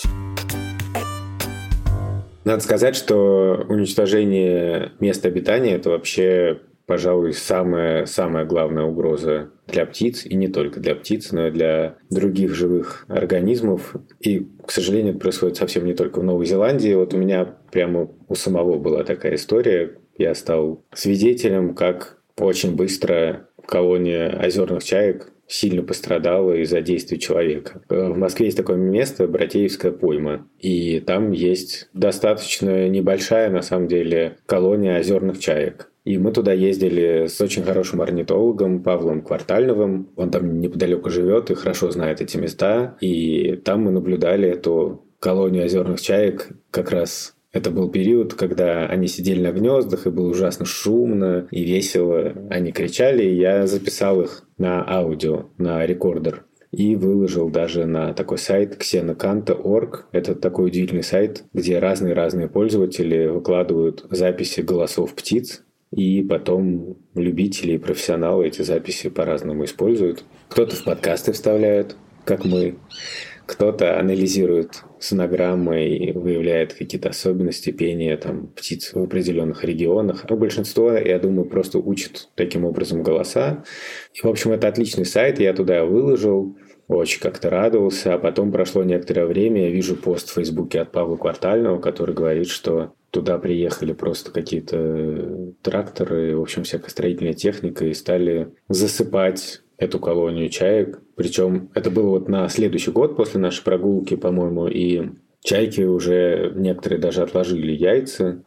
Надо сказать, что уничтожение места обитания – это вообще, пожалуй, самая главная угроза для птиц, и не только для птиц, но и для других живых организмов. И, к сожалению, это происходит совсем не только в Новой Зеландии. Вот у меня прямо у самого была такая история. Я стал свидетелем, как очень быстро колония озерных чаек сильно пострадала из-за действий человека. В Москве есть такое место, Братеевская пойма. И там есть достаточно небольшая, на самом деле, колония озерных чаек. И мы туда ездили с очень хорошим орнитологом Павлом Квартальновым. Он там неподалеку живет и хорошо знает эти места. И там мы наблюдали эту колонию озерных чаек. Как раз это был период, когда они сидели на гнездах, и было ужасно шумно и весело. Они кричали, и я записал их на аудио, на рекордер. И выложил даже на такой сайт xenocanta.org. Это такой удивительный сайт, где разные пользователи выкладывают записи голосов птиц. И потом любители и профессионалы эти записи по-разному используют. Кто-то в подкасты вставляет, как мы. Кто-то анализирует сонограммы и выявляет какие-то особенности пения там, птиц в определенных регионах. А большинство, я думаю, просто учат таким образом голоса. И, в общем, это отличный сайт. Я туда выложил, очень как-то радовался. А потом прошло некоторое время, я вижу пост в Фейсбуке от Павла Квартального, который говорит, что туда приехали просто какие-то тракторы, в общем, всякая строительная техника, и стали засыпать эту колонию чаек. Причем это было вот на следующий год после нашей прогулки, по-моему, и чайки уже некоторые даже отложили яйца.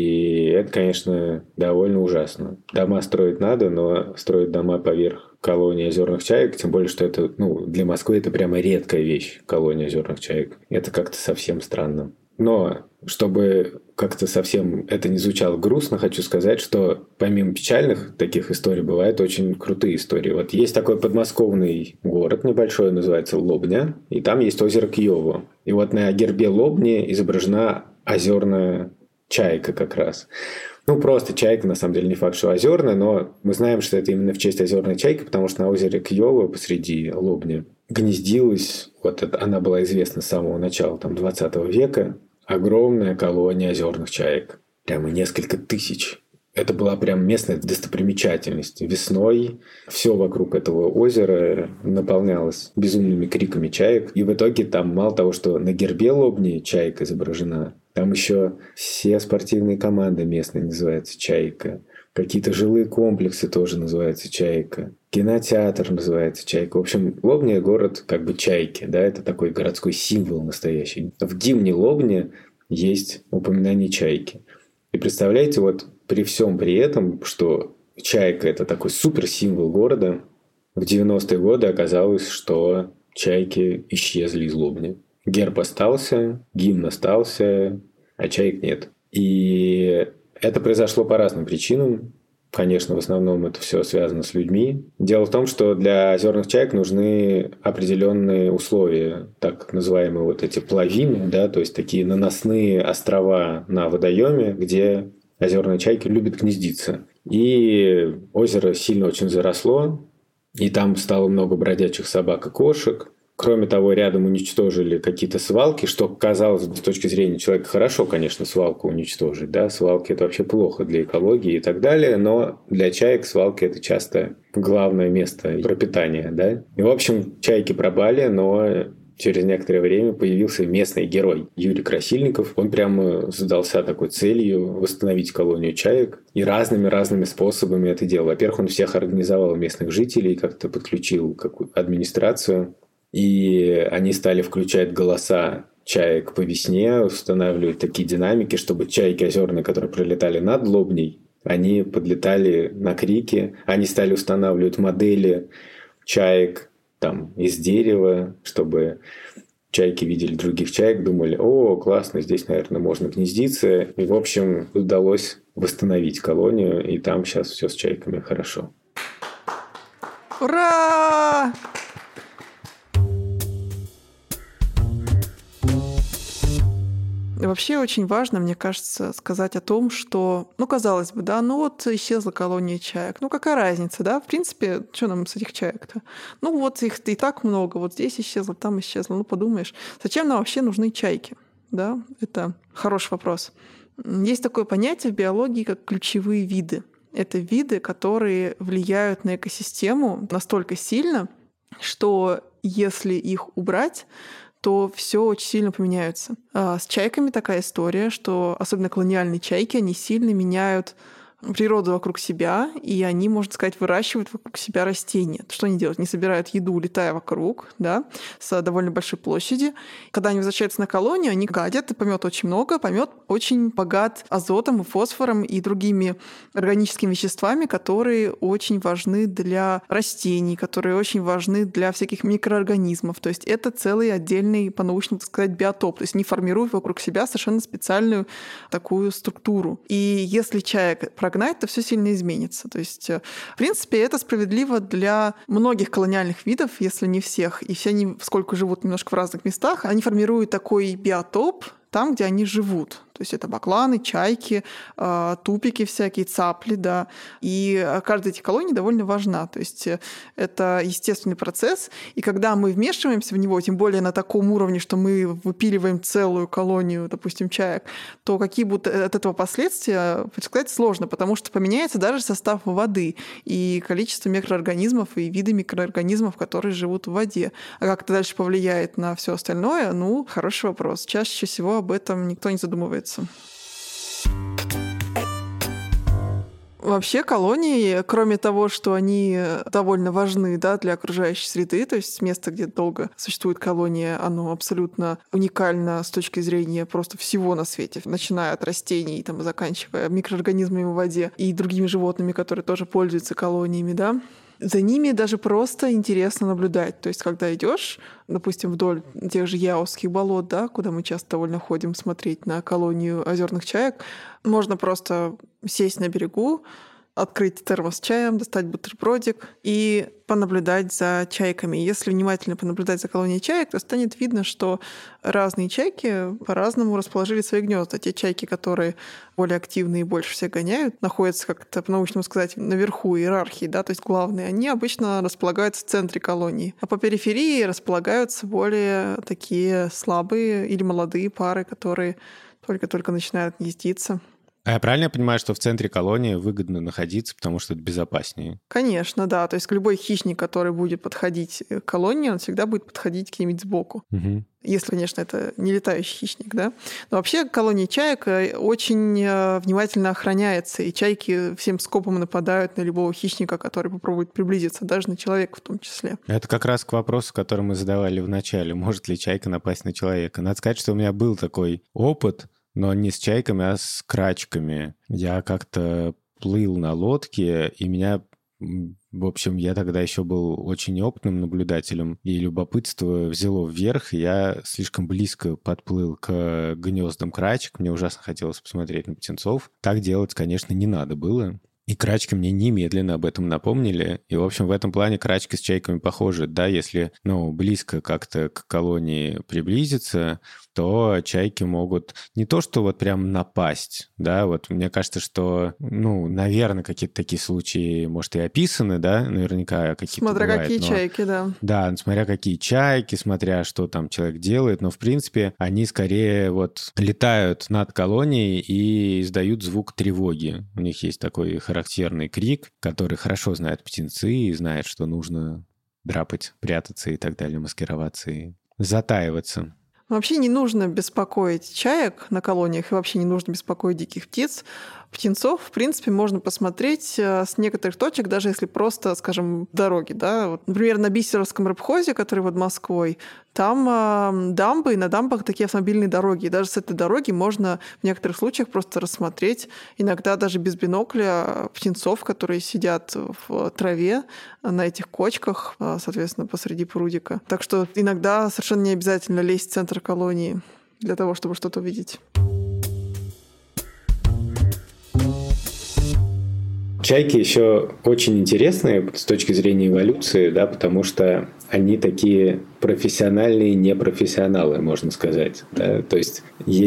И это, конечно, довольно ужасно. Дома строить надо, но строить дома поверх колонии озерных чаек, тем более, что это, для Москвы это прямо редкая вещь, колония озерных чаек. Это как-то совсем странно. Но чтобы как-то совсем это не звучало грустно, хочу сказать, что помимо печальных таких историй бывают очень крутые истории. Вот есть такой подмосковный город небольшой, называется Лобня, и там есть озеро Кьёво. И вот на гербе Лобни изображена озерная чайка как раз. Просто чайка, на самом деле, не факт, что озерная, но мы знаем, что это именно в честь озерной чайки, потому что на озере Кьёво посреди Лобни гнездилась, она была известна с самого начала 20 века, огромная колония озерных чаек. Прямо несколько тысяч. Это была прям местная достопримечательность. Весной все вокруг этого озера наполнялось безумными криками чаек. И в итоге там мало того, что на гербе Лобни чайка изображена, там еще все спортивные команды местные называются «Чайка». Какие-то жилые комплексы тоже называются «Чайка». Кинотеатр называется «Чайка». В общем, Лобня – город как бы чайки, да, это такой городской символ настоящий. В гимне Лобни есть упоминание чайки. И представляете, при всем при этом, что чайка – это такой суперсимвол города, в 90-е годы оказалось, что чайки исчезли из Лобни. Герб остался, гимн остался, а чаек нет. И это произошло по разным причинам. Конечно, в основном это все связано с людьми. Дело в том, что для озерных чаек нужны определенные условия, так называемые эти плавины, да, то есть такие наносные острова на водоеме, где озерные чайки любят гнездиться. И озеро сильно очень заросло, и там стало много бродячих собак и кошек. Кроме того, рядом уничтожили какие-то свалки, что казалось бы, с точки зрения человека, хорошо, конечно, свалку уничтожить, да, свалки – это вообще плохо для экологии и так далее, но для чаек свалки – это часто главное место пропитания, да. И, в общем, чайки пропали, но через некоторое время появился местный герой Юрий Красильников. Он прямо задался такой целью восстановить колонию чаек и разными способами это делал. Во-первых, он всех организовал местных жителей, как-то подключил какую-то администрацию. И они стали включать голоса чаек по весне, устанавливать такие динамики, чтобы чайки озерные, которые пролетали над Лобней, они подлетали на крики. Они стали устанавливать модели чаек там из дерева, чтобы чайки видели других чаек, думали: о, классно, здесь, наверное, можно гнездиться. И, в общем, удалось восстановить колонию, и там сейчас все с чайками хорошо. Ура! Вообще очень важно, мне кажется, сказать о том, что, казалось бы, да, исчезла колония чаек. Какая разница, да? В принципе, что нам с этих чаек-то? Их и так много, вот здесь исчезло, там исчезло. Подумаешь, зачем нам вообще нужны чайки? Да, это хороший вопрос. Есть такое понятие в биологии, как ключевые виды. Это виды, которые влияют на экосистему настолько сильно, что если их убрать, то все очень сильно поменяется. С чайками такая история, что особенно колониальные чайки, они сильно меняют природу вокруг себя, и они, можно сказать, выращивают вокруг себя растения. Что они делают? Они собирают еду, летая вокруг, да, с довольно большой площади. Когда они возвращаются на колонию, они гадят, и помета очень много. Помет очень богат азотом и фосфором и другими органическими веществами, которые очень важны для растений, которые очень важны для всяких микроорганизмов. То есть это целый отдельный, по-научному так сказать, биотоп. То есть они формируют вокруг себя совершенно специальную такую структуру. И если чаек прогнать, то все сильно изменится. То есть, в принципе, это справедливо для многих колониальных видов, если не всех. И все они, поскольку живут немножко в разных местах, они формируют такой биотоп там, где они живут. То есть это бакланы, чайки, тупики всякие, цапли, да. И каждая из этих колоний довольно важна. То есть это естественный процесс. И когда мы вмешиваемся в него, тем более на таком уровне, что мы выпиливаем целую колонию, допустим, чаек, то какие будут от этого последствия, предсказать сложно, потому что поменяется даже состав воды и количество микроорганизмов и виды микроорганизмов, которые живут в воде. А как это дальше повлияет на все остальное? Хороший вопрос. Чаще всего об этом никто не задумывается. Вообще колонии, кроме того, что они довольно важны, да, для окружающей среды, то есть место, где долго существует колония, оно абсолютно уникально с точки зрения просто всего на свете, начиная от растений, там, заканчивая микроорганизмами в воде и другими животными, которые тоже пользуются колониями, да. За ними даже просто интересно наблюдать. То есть, когда идешь, допустим, вдоль тех же Яузских болот, да, куда мы часто довольно ходим смотреть на колонию озерных чаек, можно просто сесть на берегу, открыть термос с чаем, достать бутербродик и понаблюдать за чайками. Если внимательно понаблюдать за колонией чаек, то станет видно, что разные чайки по-разному расположили свои гнезда. Те чайки, которые более активные и больше всех гоняют, находятся, как это по-научному сказать, наверху иерархии, да, то есть главные, они обычно располагаются в центре колонии. А по периферии располагаются более такие слабые или молодые пары, которые только-только начинают гнездиться. А я правильно понимаю, что в центре колонии выгодно находиться, потому что это безопаснее? Конечно, да. То есть любой хищник, который будет подходить к колонии, он всегда будет подходить к ним сбоку. Угу. Если, конечно, это не летающий хищник, да. Но вообще колония чаек очень внимательно охраняется, и чайки всем скопом нападают на любого хищника, который попробует приблизиться, даже на человека в том числе. Это как раз к вопросу, который мы задавали в начале. Может ли чайка напасть на человека? Надо сказать, что у меня был такой опыт, но не с чайками, а с крачками. Я как-то плыл на лодке, и меня... В общем, я тогда еще был очень опытным наблюдателем, и любопытство взяло вверх, и я слишком близко подплыл к гнездам крачек. Мне ужасно хотелось посмотреть на птенцов. Так делать, конечно, не надо было. И крачки мне немедленно об этом напомнили. И, в общем, в этом плане крачки с чайками похожи. Да, если, близко как-то к колонии приблизиться, то чайки могут не то, что вот прям напасть, да, вот мне кажется, что, наверное, какие-то такие случаи, может, и описаны, да, наверняка какие-то Смотря бывают, какие чайки, да. Да, смотря какие чайки, смотря что там человек делает, но, в принципе, они скорее вот летают над колонией и издают звук тревоги. У них есть такой характерный крик, который хорошо знают птенцы и знают, что нужно драпать, прятаться и так далее, маскироваться и затаиваться. Вообще не нужно беспокоить чаек на колониях, и вообще не нужно беспокоить диких птиц. Птенцов, в принципе, можно посмотреть с некоторых точек, даже если просто, скажем, дороги. Да? Вот, например, на Бисеровском рыбхозе, который под Москвой, там дамбы, и на дамбах такие автомобильные дороги. И даже с этой дороги можно в некоторых случаях просто рассмотреть, иногда даже без бинокля, птенцов, которые сидят в траве на этих кочках, соответственно, посреди прудика. Так что иногда совершенно не обязательно лезть в центр колонии для того, чтобы что-то увидеть. Чайки еще очень интересные с точки зрения эволюции, да, потому что они такие профессиональные непрофессионалы, можно сказать. Да? То есть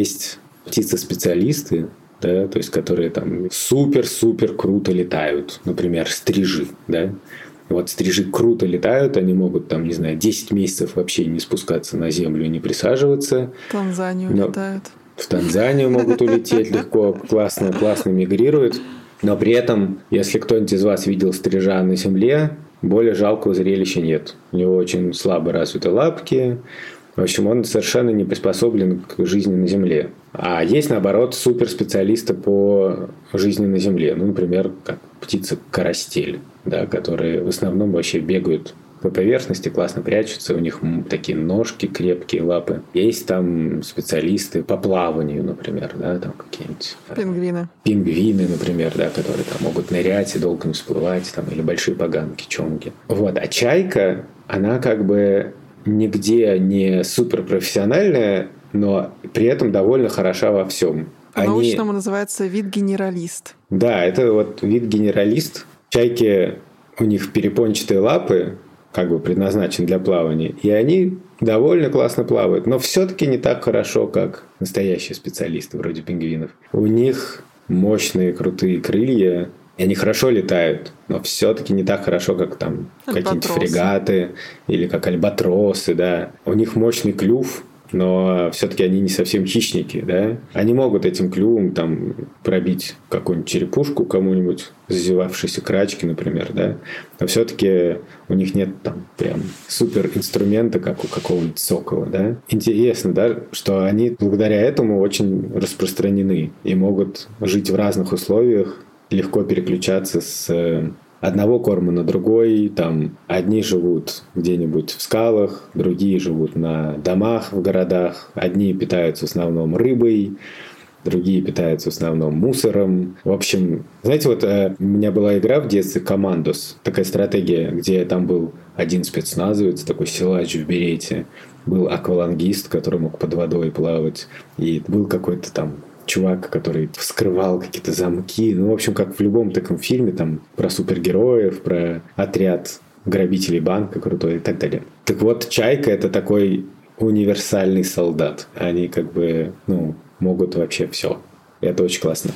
птицы-специалисты, да, то есть которые там супер-супер круто летают, например, стрижи, да. Вот стрижи круто летают, они могут там, 10 месяцев вообще не спускаться на землю и не присаживаться. В Танзанию летают. В Танзанию могут улететь легко, классно мигрируют. Но при этом, если кто-нибудь из вас видел стрижа на земле, более жалкого зрелища нет. У него очень слабо развиты лапки. В общем, он совершенно не приспособлен к жизни на земле. А есть, наоборот, суперспециалисты по жизни на земле. Например, как птица-карастель, да, которые в основном вообще бегают по поверхности, классно прячутся, у них такие ножки крепкие, лапы. Есть там специалисты по плаванию, например, да, там какие-нибудь... Пингвины, например, да, которые там могут нырять и долго не всплывать, там, или большие поганки, чонги. Вот, а чайка, она как бы нигде не суперпрофессиональная, но при этом довольно хороша во всем. По-научному называется вид генералист. Да, это вот вид генералист. Чайки, у них перепончатые лапы, как бы предназначен для плавания, и они довольно классно плавают, но все-таки не так хорошо, как настоящие специалисты, вроде пингвинов. У них мощные, крутые крылья, и они хорошо летают, но все-таки не так хорошо, как там какие-нибудь фрегаты или как альбатросы, да. У них мощный клюв, но все-таки они не совсем хищники, да. Они могут этим клювом там пробить какую-нибудь черепушку кому-нибудь, зазевавшейся крачки, например, да. Но все-таки у них нет там прям супер инструмента, как у какого-нибудь сокола, да. Интересно, да, что они благодаря этому очень распространены и могут жить в разных условиях, легко переключаться с одного корма на другой, там одни живут где-нибудь в скалах, другие живут на домах в городах, одни питаются в основном рыбой, другие питаются в основном мусором. В общем, знаете, вот у меня была игра в детстве «Командос», такая стратегия, где там был один спецназовец, такой силач в берете, был аквалангист, который мог под водой плавать, и был какой-то там чувак, который вскрывал какие-то замки. В общем, как в любом таком фильме, там, про супергероев, про отряд грабителей банка крутой и так далее. Так вот, чайка — это такой универсальный солдат. Они как бы, могут вообще все. Это очень классно.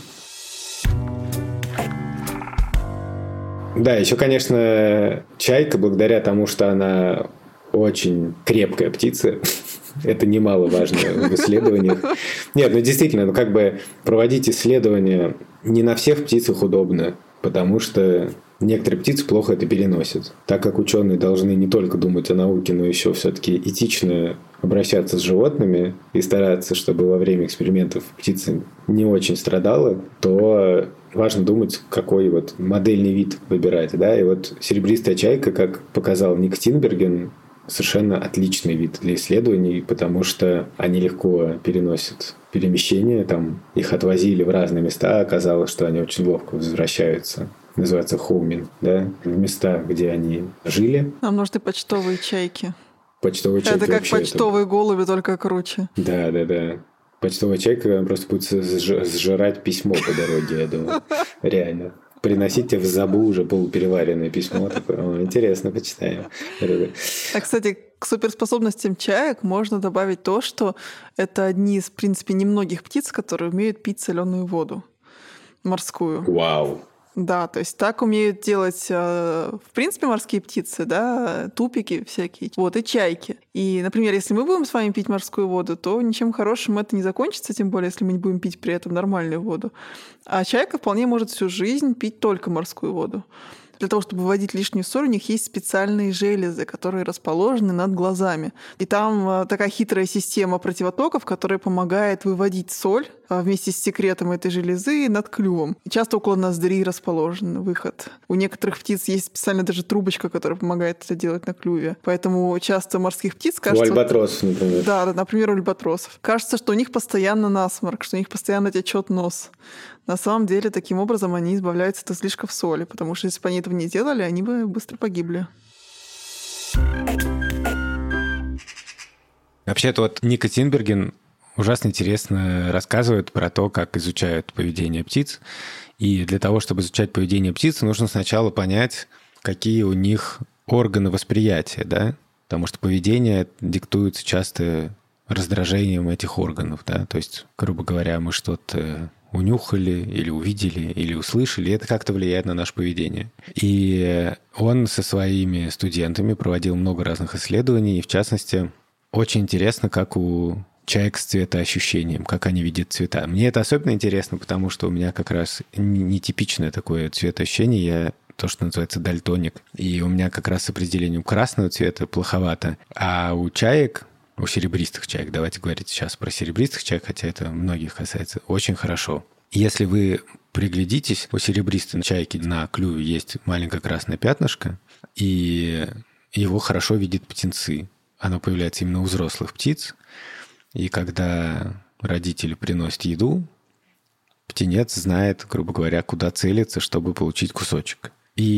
Да, еще, конечно, чайка, благодаря тому, что она очень крепкая птица, это немаловажно в исследованиях. Нет, действительно, как бы проводить исследования не на всех птицах удобно, потому что некоторые птицы плохо это переносят. Так как ученые должны не только думать о науке, но еще все-таки этично обращаться с животными и стараться, чтобы во время экспериментов птица не очень страдала, то важно думать, какой вот модельный вид выбирать. Да? И вот серебристая чайка, как показал Ник Тинберген, совершенно отличный вид для исследований, потому что они легко переносят перемещения, там их отвозили в разные места, оказалось, что они очень ловко возвращаются. Называется хоуминг, да, в места, где они жили. А может и почтовые чайки. Почтовые чайки. Это как почтовые голуби, только круче. Да. Почтовая чайка просто будет сжирать письмо по дороге, я думаю. Реально. приносить тебе в забу уже полупереваренное письмо. Такое. Интересно, почитаем. А, кстати, к суперспособностям чаек можно добавить то, что это одни из, в принципе, немногих птиц, которые умеют пить соленую воду морскую. Вау! Да, то есть так умеют делать, в принципе, морские птицы, да, тупики всякие, вот, и чайки. И, например, если мы будем с вами пить морскую воду, то ничем хорошим это не закончится, тем более, если мы не будем пить при этом нормальную воду. А чайка вполне может всю жизнь пить только морскую воду. Для того, чтобы выводить лишнюю соль, у них есть специальные железы, которые расположены над глазами. И там такая хитрая система противотоков, которая помогает выводить соль вместе с секретом этой железы над клювом. И часто около ноздрей расположен выход. У некоторых птиц есть специально даже трубочка, которая помогает это делать на клюве. Поэтому часто морских птиц кажется... У альбатросов, например. Да, например, у альбатросов. Кажется, что у них постоянно насморк, что у них постоянно течет нос. На самом деле, таким образом они избавляются от излишков соли, потому что если бы они этого не делали, они бы быстро погибли. Вообще-то вот Ника Тинберген ужасно интересно рассказывает про то, как изучают поведение птиц. И для того, чтобы изучать поведение птиц, нужно сначала понять, какие у них органы восприятия, да? Потому что поведение диктуется часто раздражением этих органов, да? То есть, грубо говоря, мы что-то унюхали или увидели, или услышали, и это как-то влияет на наше поведение. И он со своими студентами проводил много разных исследований, и в частности, очень интересно, как у чаек с цветоощущением, как они видят цвета. Мне это особенно интересно, потому что у меня как раз нетипичное такое цветоощущение, я то, что называется дальтоник, и у меня как раз с определением красного цвета плоховато, а у чаек... У серебристых чаек, давайте говорить сейчас про серебристых чаек, хотя это многих касается, очень хорошо. Если вы приглядитесь, у серебристой чайки на клюве есть маленькое красное пятнышко, и его хорошо видят птенцы. Оно появляется именно у взрослых птиц, и когда родители приносят еду, птенец знает, грубо говоря, куда целиться, чтобы получить кусочек.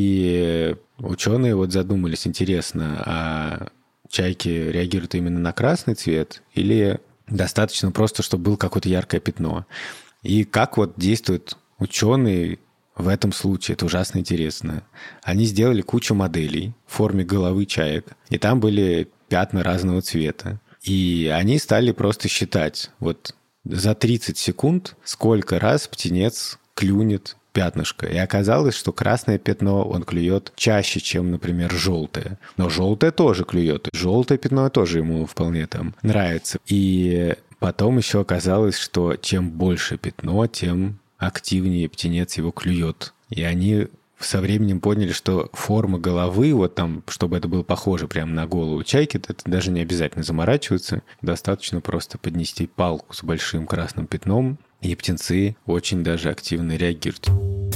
И ученые вот задумались, интересно, а чайки реагируют именно на красный цвет или достаточно просто, чтобы было какое-то яркое пятно? И как вот действуют ученые в этом случае? Это ужасно интересно. Они сделали кучу моделей в форме головы чаек, и там были пятна разного цвета. И они стали просто считать вот за 30 секунд, сколько раз птенец клюнет пятнышко. И оказалось, что красное пятно он клюет чаще, чем, например, желтое. Но желтое тоже клюет. Желтое пятно тоже ему вполне там нравится. И потом еще оказалось, что чем больше пятно, тем активнее птенец его клюет. И они со временем поняли, что форма головы, вот там, чтобы это было похоже прямо на голову чайки, это даже не обязательно заморачиваться. Достаточно просто поднести палку с большим красным пятном, и птенцы очень даже активно реагируют.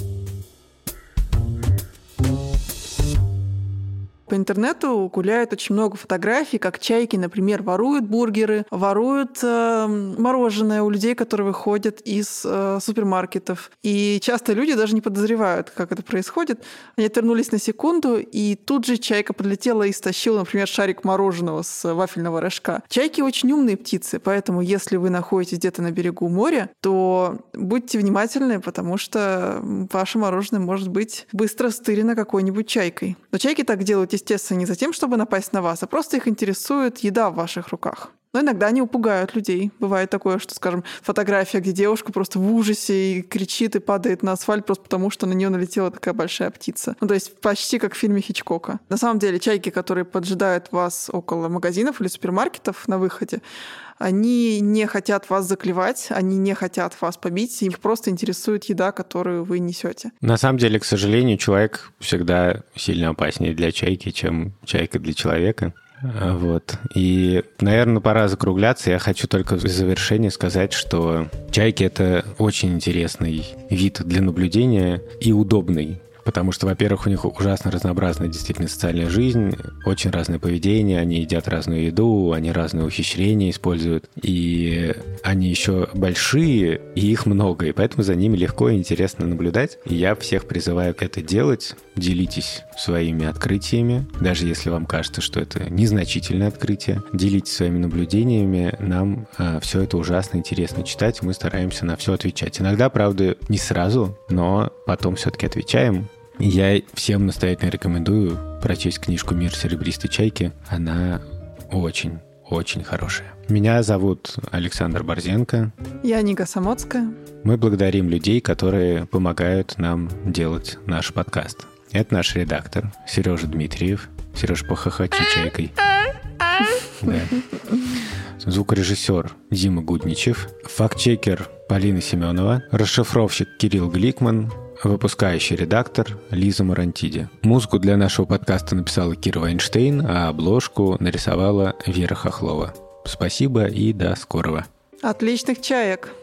По интернету гуляет очень много фотографий, как чайки, например, воруют бургеры, воруют мороженое у людей, которые выходят из супермаркетов. И часто люди даже не подозревают, как это происходит. Они отвернулись на секунду, и тут же чайка подлетела и стащила, например, шарик мороженого с вафельного рожка. Чайки очень умные птицы, поэтому если вы находитесь где-то на берегу моря, то будьте внимательны, потому что ваше мороженое может быть быстро стырено какой-нибудь чайкой. Но чайки так делают, естественно, не за тем, чтобы напасть на вас, а просто их интересует еда в ваших руках. Но иногда они упугают людей. Бывает такое, что, скажем, фотография, где девушка просто в ужасе и кричит и падает на асфальт просто потому, что на нее налетела такая большая птица. Ну, то есть почти как в фильме Хичкока. На самом деле чайки, которые поджидают вас около магазинов или супермаркетов на выходе, они не хотят вас заклевать, они не хотят вас побить, их просто интересует еда, которую вы несете. На самом деле, к сожалению, человек всегда сильно опаснее для чайки, чем чайка для человека. Вот. И, наверное, пора закругляться. Я хочу только в завершение сказать, что чайки — это очень интересный вид для наблюдения и удобный. Потому что, во-первых, у них ужасно разнообразная действительно социальная жизнь, очень разное поведение, они едят разную еду, они разные ухищрения используют, и они еще большие, и их много, и поэтому за ними легко и интересно наблюдать. И я всех призываю это делать. Делитесь своими открытиями, даже если вам кажется, что это незначительное открытие. Делитесь своими наблюдениями. Нам все это ужасно интересно читать. Мы стараемся на все отвечать. Иногда, правда, не сразу, но потом все-таки отвечаем. Я всем настоятельно рекомендую прочесть книжку «Мир серебристой чайки». Она очень хорошая. Меня зовут Александр Борзенко. Я Ника Самоцкая. Мы благодарим людей, которые помогают нам делать наш подкаст. Это наш редактор Сережа Дмитриев. Сереж, похохочи чайкой. Да. Звукорежиссер Дима Гудничев. Фактчекер Полина Семенова. Расшифровщик Кирилл Гликман. Выпускающий редактор Лиза Марантиди. Музыку для нашего подкаста написала Кира Вайнштейн, а обложку нарисовала Вера Хохлова. Спасибо и до скорого. Отличных чаек!